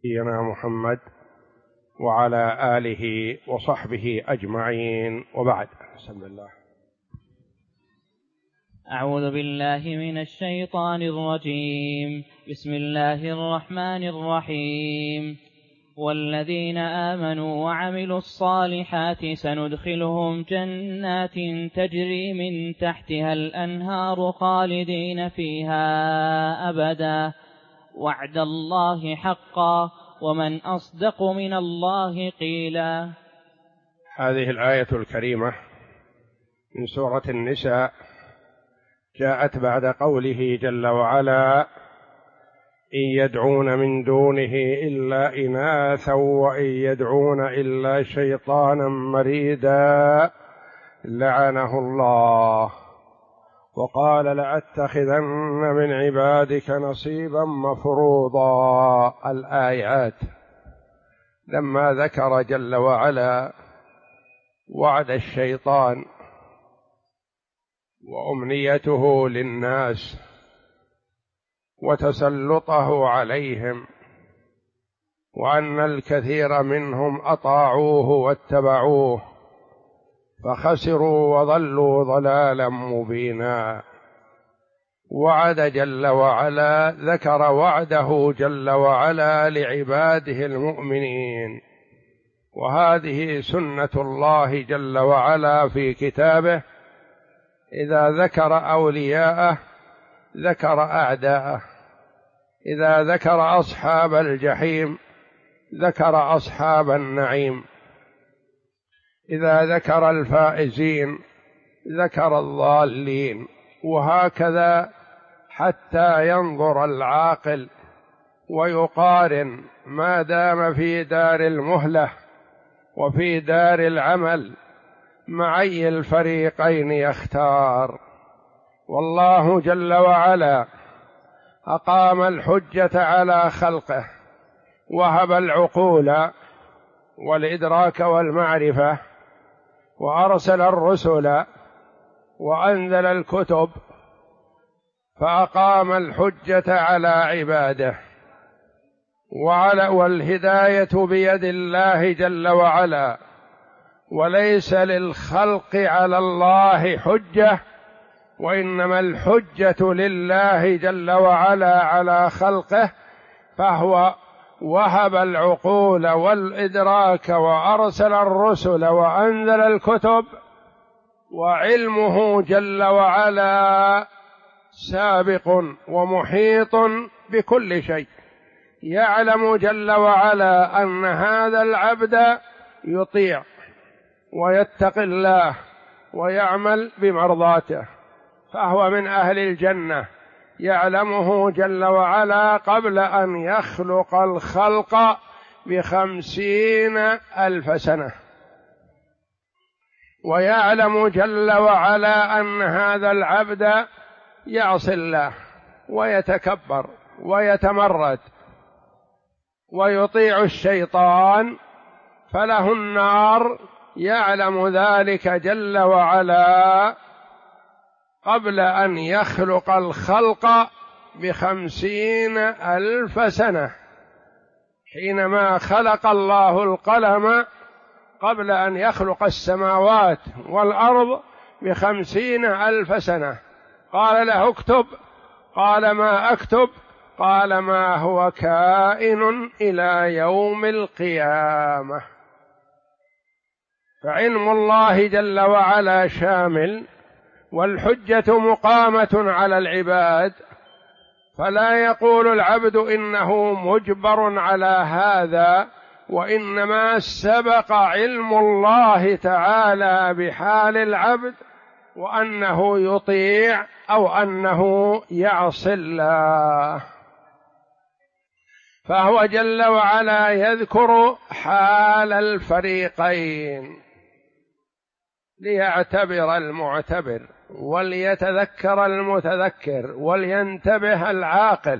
نبينا محمد وعلى آله وصحبه أجمعين، وبعد. بسم الله. أعوذ بالله من الشيطان الرجيم. بسم الله الرحمن الرحيم. والذين آمنوا وعملوا الصالحات سندخلهم جنات تجري من تحتها الأنهار خالدين فيها أبدا، وعد الله حقا، ومن أصدق من الله قيلا. هذه الآية الكريمة من سورة النساء جاءت بعد قوله جل وعلا: إن يدعون من دونه إلا إناثا وإن يدعون إلا شيطانا مريدا لعنه الله، وقال: لأتخذن من عبادك نصيبا مفروضا. الآيات لما ذكر جل وعلا وعد الشيطان وأمنيته للناس وتسلطه عليهم، وأن الكثير منهم أطاعوه واتبعوه فخسروا وضلوا ضلالا مبينا، وعد جل وعلا، ذكر وعده جل وعلا لعباده المؤمنين، وهذه سنة الله جل وعلا في كتابه: إذا ذكر أولياءه ذكر أعداءه، إذا ذكر أصحاب الجحيم ذكر أصحاب النعيم، إذا ذكر الفائزين ذكر الضالين، وهكذا حتى ينظر العاقل ويقارن ما دام في دار المهلة وفي دار العمل مع أي الفريقين يختار. والله جل وعلا أقام الحجة على خلقه، وهب العقول والإدراك والمعرفة، وأرسل الرسل وأنزل الكتب، فأقام الحجة على عباده، والهداية بيد الله جل وعلا، وليس للخلق على الله حجة، وإنما الحجة لله جل وعلا على خلقه، فهو وهب العقول والإدراك وأرسل الرسل وأنزل الكتب، وعلمه جل وعلا سابق ومحيط بكل شيء، يعلم جل وعلا أن هذا العبد يطيع ويتقي الله ويعمل بمرضاته، فهو من أهل الجنة، يعلمه جل وعلا قبل أن يخلق الخلق ب50,000 سنة، ويعلم جل وعلا أن هذا العبد يعصي الله ويتكبر ويتمرد ويطيع الشيطان فله النار، يعلم ذلك جل وعلا قبل أن يخلق الخلق ب50,000 سنة، حينما خلق الله القلم قبل أن يخلق السماوات والأرض ب50,000 سنة، قال له اكتب، قال ما أكتب، قال ما هو كائن إلى يوم القيامة. فعلم الله جل وعلا شامل، والحجة مقامة على العباد، فلا يقول العبد إنه مجبر على هذا، وإنما سبق علم الله تعالى بحال العبد وأنه يطيع أو أنه يعصي الله، فهو جل وعلا يذكر حال الفريقين ليعتبر المعتبر وليتذكر المتذكر ولينتبه العاقل.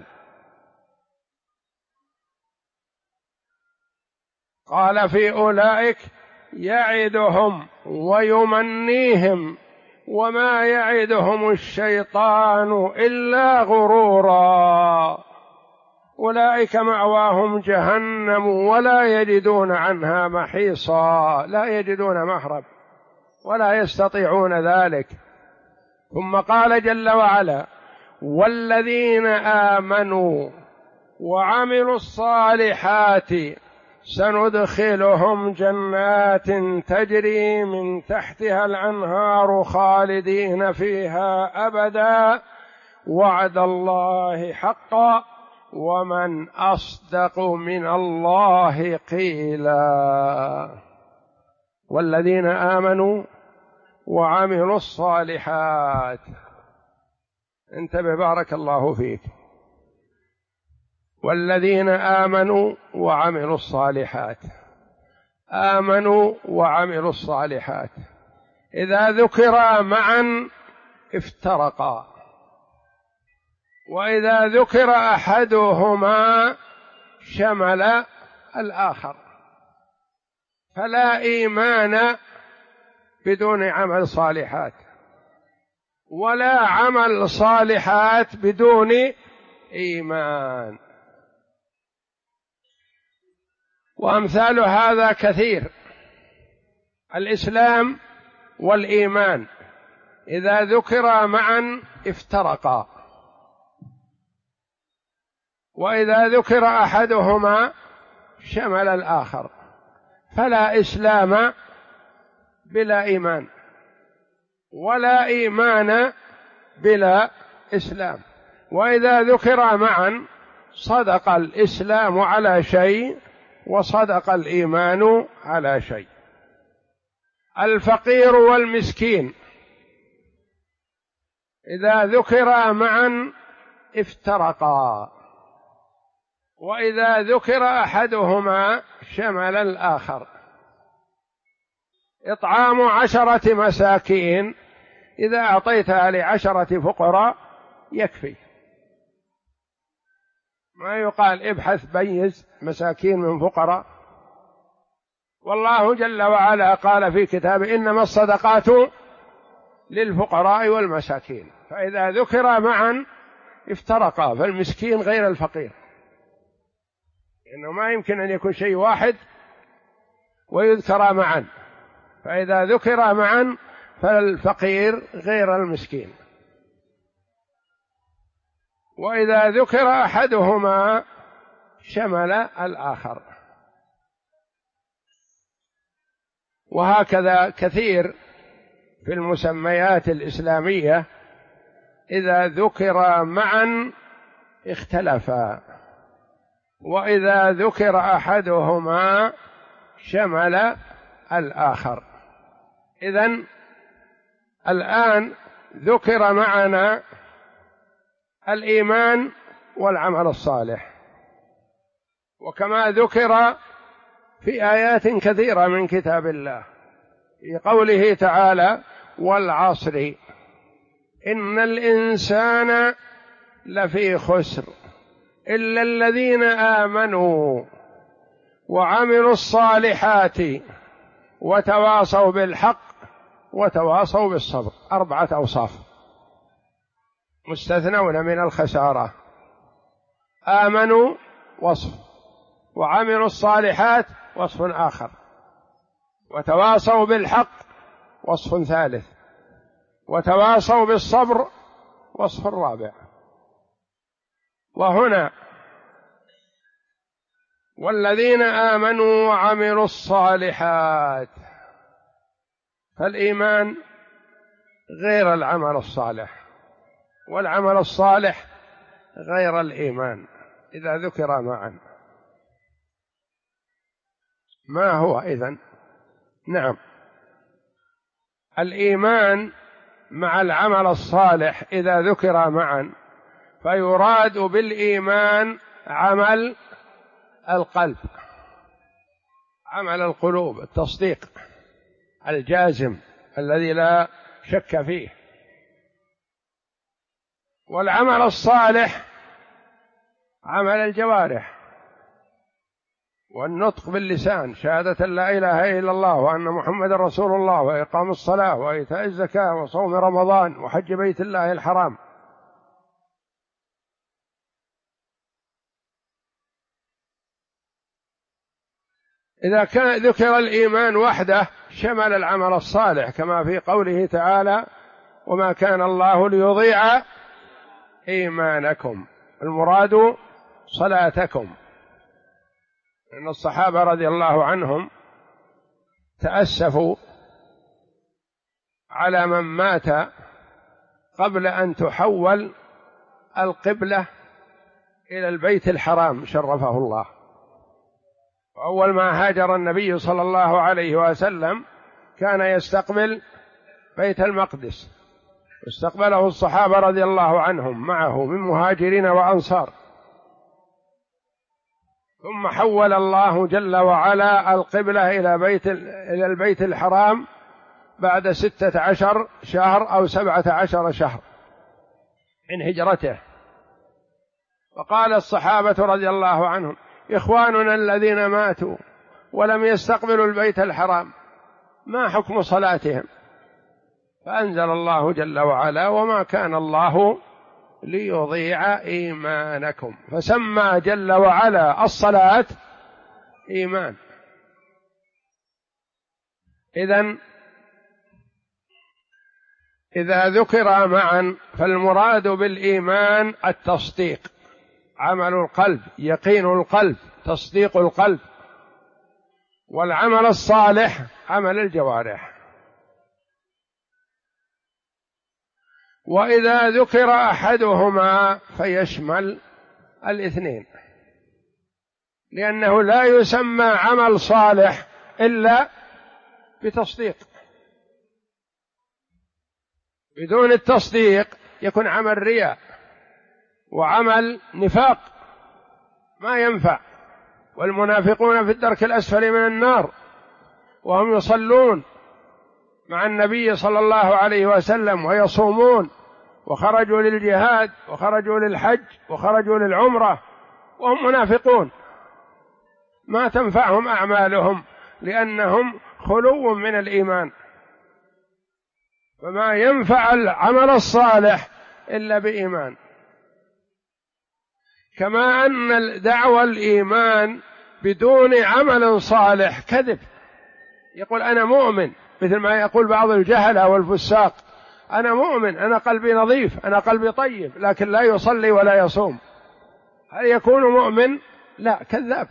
قال: في أولئك يعدهم ويمنيهم وما يعدهم الشيطان إلا غرورا، أولئك مأواهم جهنم ولا يجدون عنها محيصا، لا يجدون مهرب ولا يستطيعون ذلك. ثم قال جل وعلا: والذين آمنوا وعملوا الصالحات سندخلهم جنات تجري من تحتها الأنهار خالدين فيها أبدا وعد الله حقا ومن أصدق من الله قيلا. والذين آمنوا وعملوا الصالحات، انتبه بارك الله فيك، والذين آمنوا وعملوا الصالحات. آمنوا وعملوا الصالحات إذا ذكرا معا افترقا، وإذا ذكر أحدهما شمل الآخر، فلا إيمان بدون عمل صالحات، ولا عمل صالحات بدون إيمان. وأمثال هذا كثير. الإسلام والإيمان إذا ذكرا معا افترقا، وإذا ذكر أحدهما شمل الآخر، فلا إسلام بلا إيمان، ولا إيمان بلا إسلام. وإذا ذكر معا صدق الإسلام على شيء وصدق الإيمان على شيء. الفقير والمسكين إذا ذكرا معا افترقا، وإذا ذكر أحدهما شمل الآخر. إطعام 10 مساكين إذا أعطيتها ل10 فقراء يكفي، ما يقال ابحث بيز مساكين من فقراء. والله جل وعلا قال في كتابه: إنما الصدقات للفقراء والمساكين. فإذا ذكر معا افترقا، فالمسكين غير الفقير، إنه ما يمكن أن يكون شيء واحد ويذكر معا. فإذا ذكر معا فالفقير غير المسكين، وإذا ذكر أحدهما شمل الآخر. وهكذا كثير في المسميات الإسلامية إذا ذكر معا اختلفا، وإذا ذكر أحدهما شمل الآخر. إذن الآن ذكر معنا الإيمان والعمل الصالح، وكما ذكر في آيات كثيرة من كتاب الله في قوله تعالى: والعصر إن الإنسان لفي خسر إلا الذين آمنوا وعملوا الصالحات وتواصوا بالحق وتواصوا بالصبر. 4 أوصاف مستثنون من الخسارة. آمنوا وصف، وعملوا الصالحات وصف آخر، وتواصوا بالحق وصف ثالث، وتواصوا بالصبر وصف رابع. وهنا والذين آمنوا وعملوا الصالحات، فالإيمان غير العمل الصالح، والعمل الصالح غير الإيمان إذا ذكر معا. ما هو إذن؟ نعم، الإيمان مع العمل الصالح إذا ذكر معا، فيراد بالإيمان عمل القلب، عمل القلوب، التصديق الجازم الذي لا شك فيه. والعمل الصالح عمل الجوارح، والنطق باللسان، شهادة لا إله إلا الله وأن محمد رسول الله، وإقام الصلاة وإيتاء الزكاة وصوم رمضان وحج بيت الله الحرام. إذا كان ذكر الإيمان وحده شمل العمل الصالح، كما في قوله تعالى: وما كان الله ليضيع إيمانكم، المراد صلاتكم. إن الصحابة رضي الله عنهم تأسفوا على من مات قبل أن تحول القبلة إلى البيت الحرام شرفه الله. وأول ما هاجر النبي صلى الله عليه وسلم كان يستقبل بيت المقدس، واستقبله الصحابة رضي الله عنهم معه من مهاجرين وأنصار، ثم حول الله جل وعلا القبلة إلى البيت الحرام بعد 16 شهر أو 17 شهر من هجرته. وقال الصحابة رضي الله عنهم: إخواننا الذين ماتوا ولم يستقبلوا البيت الحرام ما حكم صلاتهم؟ فأنزل الله جل وعلا: وما كان الله ليضيع إيمانكم، فسمى جل وعلا الصلاة إيمان. إذا ذكر معا فالمراد بالإيمان التصديق، عمل القلب، يقين القلب، تصديق القلب، والعمل الصالح عمل الجوارح. وإذا ذكر أحدهما فيشمل الاثنين، لأنه لا يسمى عمل صالح إلا بتصديق، بدون التصديق يكون عمل رياء وعمل نفاق ما ينفع. والمنافقون في الدرك الأسفل من النار وهم يصلون مع النبي صلى الله عليه وسلم ويصومون، وخرجوا للجهاد وخرجوا للحج وخرجوا للعمرة وهم منافقون، ما تنفعهم أعمالهم لأنهم خلو من الإيمان. فما ينفع العمل الصالح إلا بإيمان. كما أن دعوى الإيمان بدون عمل صالح كذب، يقول أنا مؤمن، مثل ما يقول بعض الجهلة والفساق: أنا مؤمن، أنا قلبي نظيف، أنا قلبي طيب، لكن لا يصلي ولا يصوم. هل يكون مؤمن؟ لا، كذاب.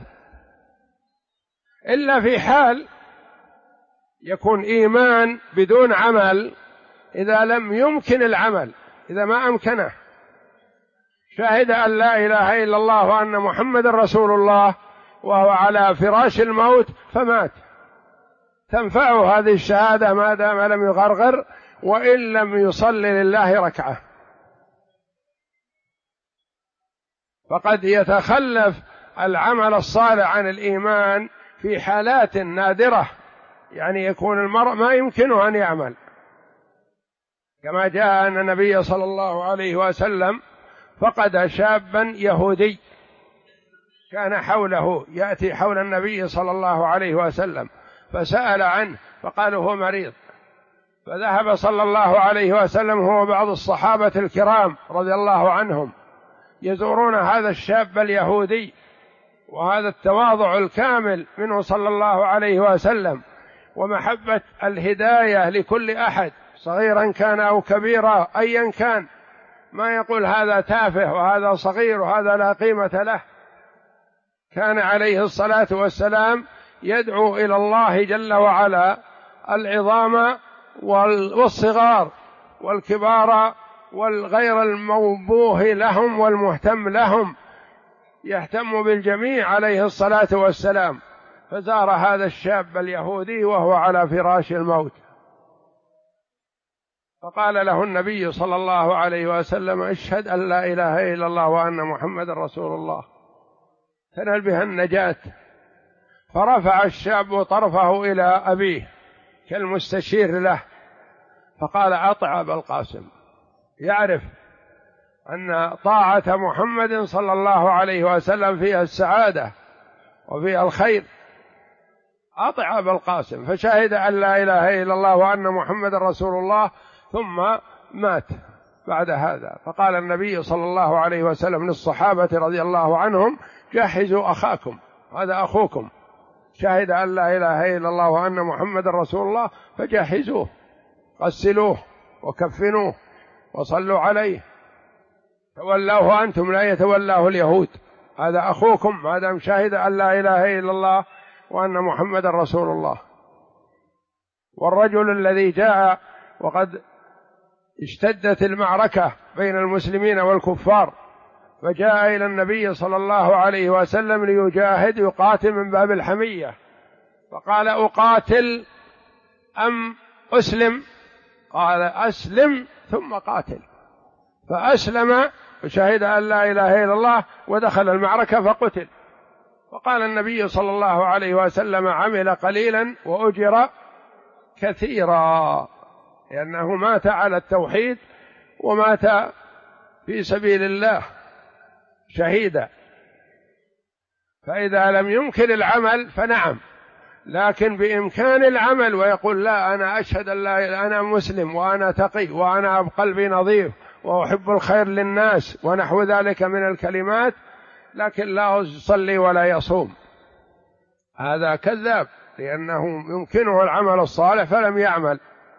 إلا في حال يكون إيمان بدون عمل، إذا لم يمكن العمل، إذا ما أمكنه، شهد أن لا إله إلا الله وأن محمد رسول الله وهو على فراش الموت فمات، تنفعه هذه الشهادة ما دام لم يغرغر وإن لم يصلي لله ركعة. فقد يتخلف العمل الصالح عن الإيمان في حالات نادرة، يعني يكون المرء ما يمكنه أن يعمل، كما جاء أن النبي صلى الله عليه وسلم فقد شابا يهودي كان حوله، يأتي حول النبي صلى الله عليه وسلم، فسأل عنه فقالوا هو مريض، فذهب صلى الله عليه وسلم هو بعض الصحابة الكرام رضي الله عنهم يزورون هذا الشاب اليهودي، وهذا التواضع الكامل منه صلى الله عليه وسلم، ومحبة الهداية لكل أحد صغيرا كان أو كبيرا أيا كان، ما يقول هذا تافه وهذا صغير وهذا لا قيمة له. كان عليه الصلاة والسلام يدعو إلى الله جل وعلا العظام والصغار والكبار والغير الموبوه لهم والمهتم لهم، يهتم بالجميع عليه الصلاة والسلام. فزار هذا الشاب اليهودي وهو على فراش الموت، فقال له النبي صلى الله عليه وسلم: اشهد أن لا إله إلا الله وأن محمد رسول الله، تنال بها النجاة. فرفع الشاب طرفه إلى أبيه كالمستشير له، فقال: أطع أبا القاسم، يعرف أن طاعة محمد صلى الله عليه وسلم فيها السعادة وفيها الخير، أطع أبا القاسم. فشهد أن لا إله إلا الله وأن محمد رسول الله، ثم مات بعد هذا. فقال النبي صلى الله عليه وسلم للصحابة رضي الله عنهم: جهزوا أخاكم، هذا أخوكم، شهد أن لا إله إلا الله وأن محمد رسول الله فجهزوه، غسلوه وكفنوه وصلوا عليه، تولوه أنتم لا يتولاه اليهود، هذا أخوكم ما دام شهد أن لا إله إلا الله وأن محمد رسول الله. والرجل الذي جاء وقد اشتدت المعركة بين المسلمين والكفار فجاء إلى النبي صلى الله عليه وسلم ليجاهد يقاتل من باب الحمية، فقال أقاتل أم أسلم؟ قال أسلم ثم قاتل، فأسلم وشهد أن لا إله إلا الله ودخل المعركة فقتل. وقال النبي صلى الله عليه وسلم عمل قليلا وأجر كثيرا، لأنه مات على التوحيد ومات في سبيل الله شهيدا. فإذا لم يمكن العمل فنعم، لكن بإمكان العمل ويقول لا أنا أشهد أن لا أنا مسلم وأنا تقي وأنا بقلبي نظيف وأحب الخير للناس ونحو ذلك من الكلمات، لكن لا يصلي ولا يصوم، هذا كذاب، لأنه يمكنه العمل الصالح فلم يعمل.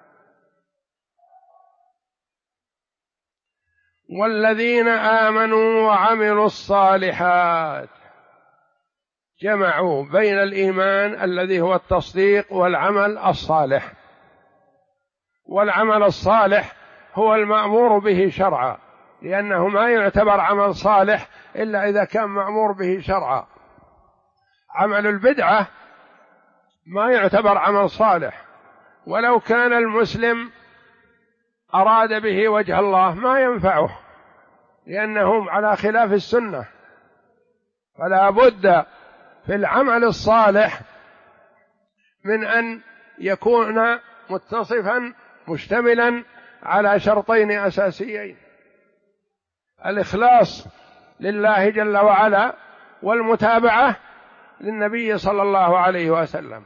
والذين آمنوا وعملوا الصالحات، جمعوا بين الإيمان الذي هو التصديق والعمل الصالح. والعمل الصالح هو المأمور به شرعا، لأنه ما يعتبر عمل صالح إلا إذا كان مأمور به شرعا. عمل البدعة ما يعتبر عمل صالح، ولو كان المسلم أراد به وجه الله ما ينفعه، لأنه على خلاف السنة. فلا بد في العمل الصالح من أن يكون متصفا مشتملا على شرطين أساسيين: الإخلاص لله جل وعلا، والمتابعة للنبي صلى الله عليه وسلم.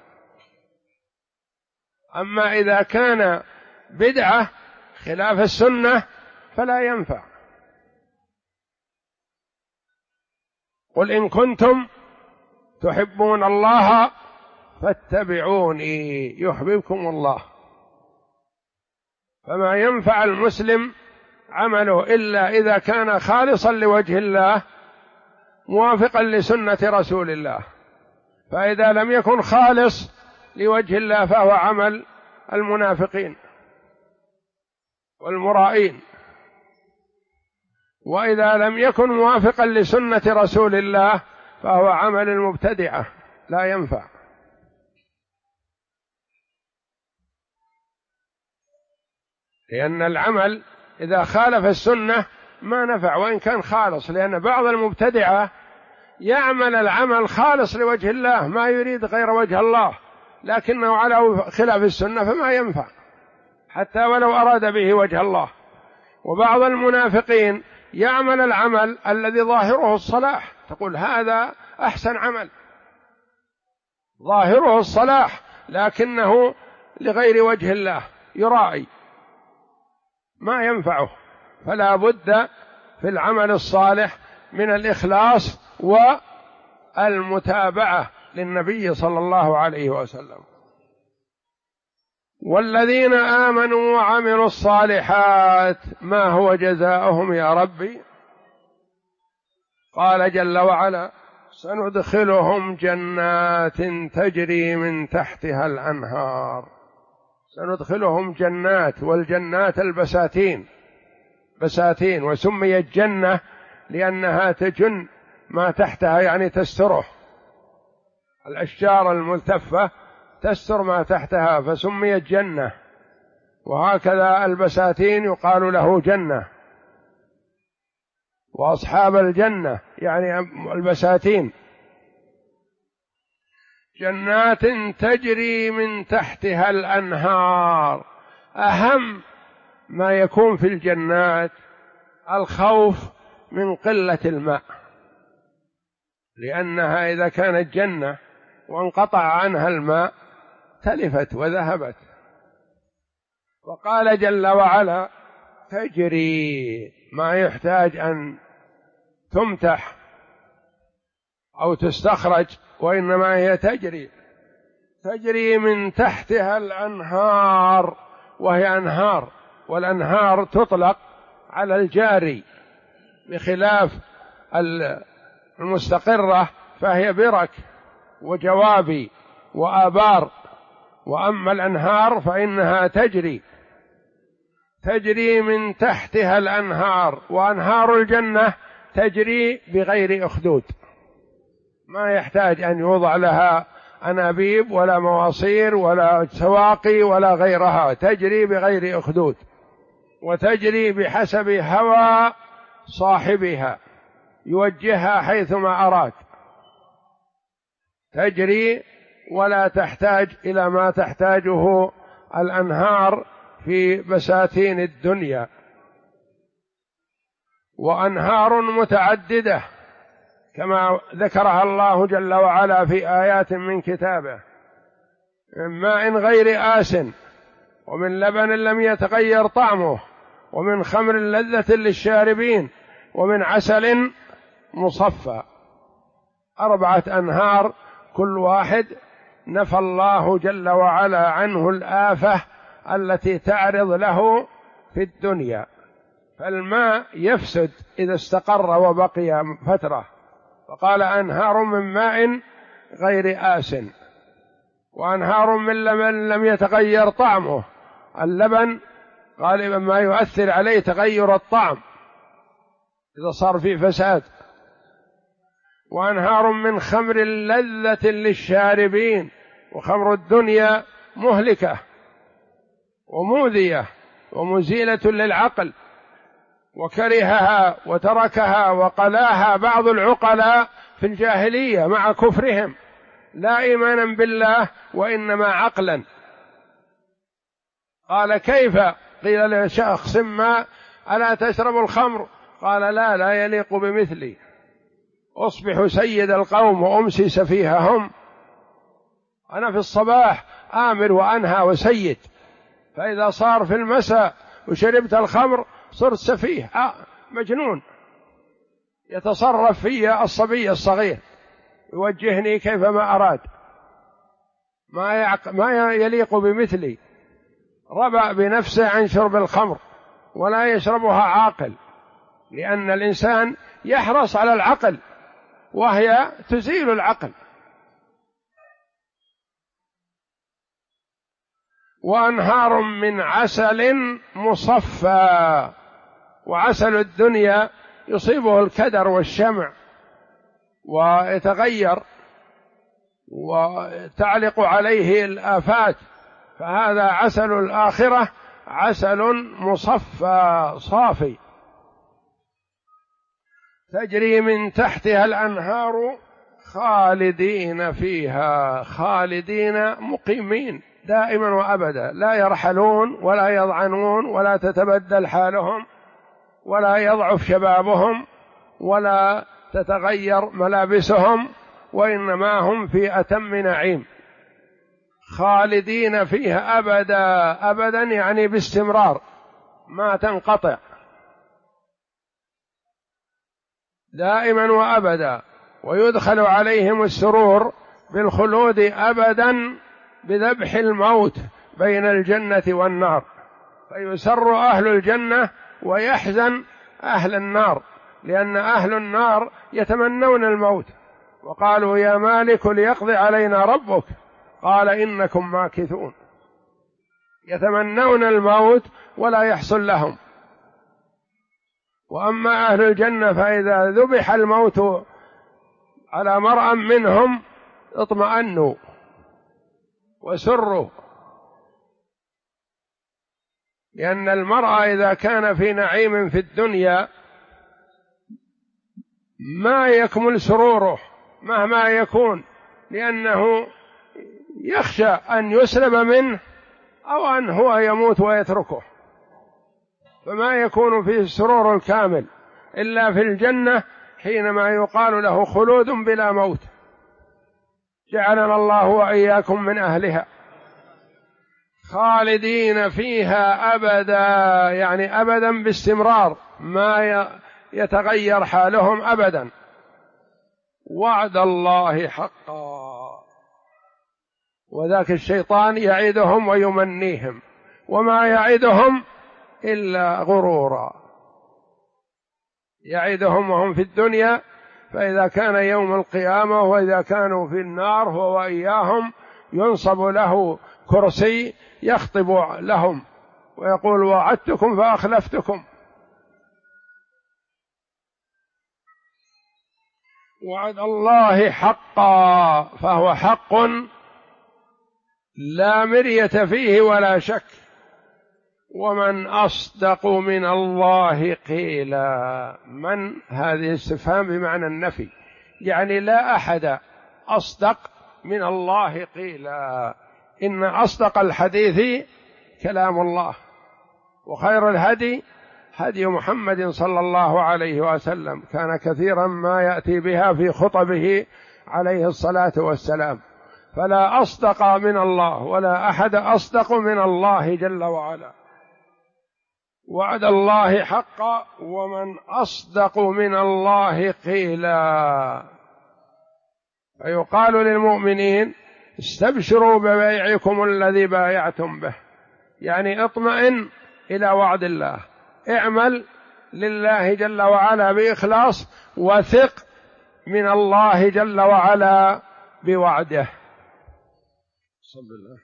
أما إذا كان بدعة خلاف السنة فلا ينفع. قل إن كنتم تحبون الله فاتبعوني يحببكم الله. فما ينفع المسلم عمله إلا إذا كان خالصا لوجه الله موافقا لسنة رسول الله. فإذا لم يكن خالص لوجه الله فهو عمل المنافقين والمرائين. وإذا لم يكن موافقا لسنة رسول الله فهو عمل المبتدعة لا ينفع. لأن العمل إذا خالف السنة ما نفع وإن كان خالص، لأن بعض المبتدعة يعمل العمل خالص لوجه الله ما يريد غير وجه الله، لكنه على خلاف السنة فما ينفع حتى ولو أراد به وجه الله. وبعض المنافقين يعمل العمل الذي ظاهره الصلاح، تقول هذا أحسن عمل ظاهره الصلاح لكنه لغير وجه الله يرائي، ما ينفعه. فلا بد في العمل الصالح من الإخلاص والمتابعة للنبي صلى الله عليه وسلم. والذين آمنوا وعملوا الصالحات ما هو جزاؤهم يا ربي؟ قال جل وعلا: سندخلهم جنات تجري من تحتها الأنهار. سندخلهم جنات، والجنات البساتين، بساتين، وسميت جنة لأنها تجن ما تحتها يعني تستره، الأشجار الملتفة تستر ما تحتها فسميت جنة. وهكذا البساتين يقال له جنة، وأصحاب الجنة يعني البساتين. جنات تجري من تحتها الأنهار. أهم ما يكون في الجنات الخوف من قلة الماء، لأنها إذا كانت جنة وانقطع عنها الماء تلفت وذهبت. وقال جل وعلا: تجري، ما يحتاج أن تمتح أو تستخرج، وإنما هي تجري تجري من تحتها الأنهار، وهي أنهار، والأنهار تطلق على الجاري بخلاف المستقرة فهي برك وجوابي وآبار، وأما الأنهار فإنها تجري من تحتها الأنهار. وأنهار الجنة تجري بغير أخدود، ما يحتاج أن يوضع لها أنابيب ولا مواصير ولا سواقي ولا غيرها، تجري بغير أخدود، وتجري بحسب هوى صاحبها يوجهها حيثما أراد، تجري ولا تحتاج إلى ما تحتاجه الأنهار في بساتين الدنيا. وأنهار متعددة كما ذكرها الله جل وعلا في آيات من كتابه، من ماء غير آسن، ومن لبن لم يتغير طعمه، ومن خمر لذة للشاربين، ومن عسل مصفى. 4 أنهار، كل واحد نفى الله جل وعلا عنه الآفة التي تعرض له في الدنيا. فالماء يفسد إذا استقر وبقي فترة، فقال أنهار من ماء غير آسن، وأنهار من لبن لم يتغير طعمه. اللبن غالبا ما يؤثر عليه تغير الطعم إذا صار فيه فساد. وأنهار من خمر لذة للشاربين، وخمر الدنيا مهلكة ومؤذية ومزيلة للعقل، وكرهها وتركها وقلاها بعض العقلاء في الجاهلية مع كفرهم، لا إيمانا بالله وإنما عقلا. قال كيف؟ قيل لشخص ما ألا تشرب الخمر؟ قال لا يليق بمثلي، أصبح سيد القوم وأمسي سفيههم. أنا في الصباح آمر وأنهى وسيد، فإذا صار في المساء وشربت الخمر صرت سفيه مجنون، يتصرف في الصبي الصغير، يوجهني كيفما أراد، ما يليق بمثلي. ربأ بنفسه عن شرب الخمر، ولا يشربها عاقل، لأن الإنسان يحرص على العقل وهي تزيل العقل. وأنهار من عسل مصفى، وعسل الدنيا يصيبه الكدر والشمع ويتغير وتعلق عليه الآفات، فهذا عسل الآخرة عسل مصفى صافي. تجري من تحتها الأنهار خالدين فيها، خالدين مقيمين دائما وأبدا، لا يرحلون ولا يضعنون ولا تتبدل حالهم ولا يضعف شبابهم ولا تتغير ملابسهم، وإنما هم في أتم نعيم، خالدين فيها أبدا. أبدا يعني باستمرار، ما تنقطع، دائما وأبدا. ويدخل عليهم السرور بالخلود أبدا بذبح الموت بين الجنة والنار، فيسر أهل الجنة ويحزن أهل النار، لأن أهل النار يتمنون الموت، وقالوا يا مالك ليقضي علينا ربك، قال إنكم ماكثون، يتمنون الموت ولا يحصل لهم. وأما أهل الجنة فإذا ذبح الموت على مرأى منهم اطمأنوا وسروا، لأن المرأة إذا كان في نعيم في الدنيا ما يكمل سروره مهما يكون، لأنه يخشى أن يسلب منه أو أن هو يموت ويتركه، فما يكون فيه السرور الكامل إلا في الجنة حينما يقال له خلود بلا موت. جعلنا الله وإياكم من أهلها. خالدين فيها أبدا، يعني أبدا باستمرار، ما يتغير حالهم أبدا. وعد الله حقا، وذاك الشيطان يعدهم ويمنيهم وما يعدهم إلا غرورا، يعدهم وهم في الدنيا، فإذا كان يوم القيامة وإذا كانوا في النار هو وإياهم ينصب له كرسي يخطب لهم ويقول وعدتكم فأخلفتكم. وعد الله حقا فهو حق لا مرية فيه ولا شك. ومن أصدق من الله قيلا، من هذه استفهام بمعنى النفي، يعني لا أحد أصدق من الله قيلا. إن أصدق الحديث كلام الله، وخير الهدي هدي محمد صلى الله عليه وسلم، كان كثيرا ما يأتي بها في خطبه عليه الصلاة والسلام، فلا أصدق من الله ولا أحد أصدق من الله جل وعلا. وعد الله حقا ومن أصدق من الله قيلا. فيقال للمؤمنين استبشروا ببيعكم الذي بايعتم به، يعني اطمئن إلى وعد الله، اعمل لله جل وعلا بإخلاص، وثق من الله جل وعلا بوعده. صلى الله.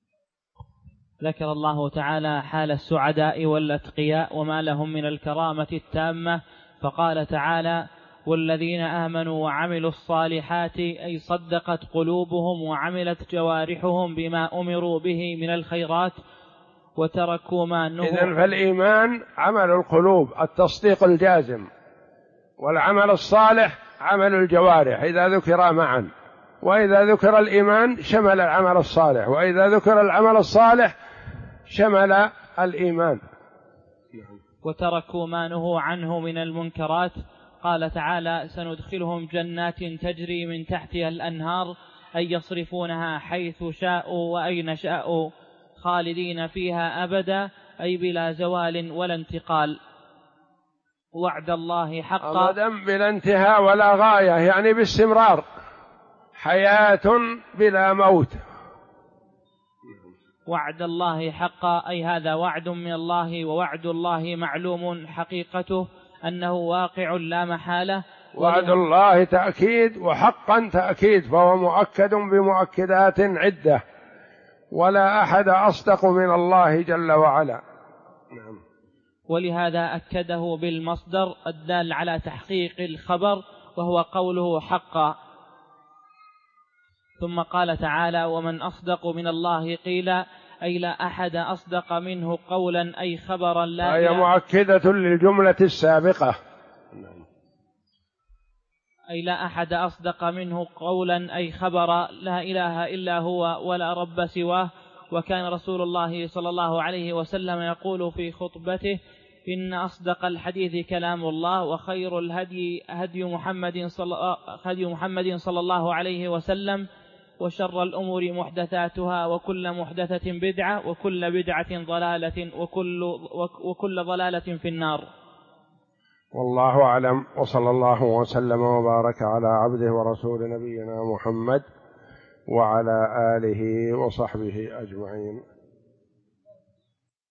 ذكر الله تعالى حال السعداء والأتقياء وما لهم من الكرامة التامة، فقال تعالى والذين آمنوا وعملوا الصالحات، أي صدقت قلوبهم وعملت جوارحهم بما أمروا به من الخيرات وتركوا ما نهوا. إذن فالإيمان عمل القلوب التصديق الجازم، والعمل الصالح عمل الجوارح إذا ذكر معا، وإذا ذكر الإيمان شمل العمل الصالح، وإذا ذكر العمل الصالح شمل الإيمان. وتركوا ما نهوا عنه من المنكرات. قال تعالى سندخلهم جنات تجري من تحتها الأنهار، أي يصرفونها حيث شاءوا وأين شاءوا خالدين فيها أبدا، أي بلا زوال ولا انتقال. وعد الله حقا، أبدا بلا انتهاء ولا غاية، يعني باستمرار، حياة بلا موت. وعد الله حقا، أي هذا وعد من الله، ووعد الله معلوم حقيقته أنه واقع لا محالة. وعد الله تأكيد وحقا تأكيد، فهو مؤكد بمؤكدات عدة، ولا أحد أصدق من الله جل وعلا. نعم. ولهذا أكده بالمصدر الدال على تحقيق الخبر، وهو قوله حقا. ثم قال تعالى ومن أصدق من الله قيلا، أي لا أحد أصدق منه قولا، أي خبرا لا هي مؤكدة للجملة السابقة. أي لا أحد أصدق منه قولا، أي خبر لا إله إلا هو ولا رب سواه. وكان رسول الله صلى الله عليه وسلم يقول في خطبته إن أصدق الحديث كلام الله، وخير الهدي هدي محمد صلى الله عليه وسلم، وشر الأمور محدثاتها، وكل محدثة بدعة، وكل بدعة ضلالة، وكل ضلالة في النار. والله أعلم، وصلى الله وسلم وبارك على عبده ورسول نبينا محمد وعلى آله وصحبه أجمعين.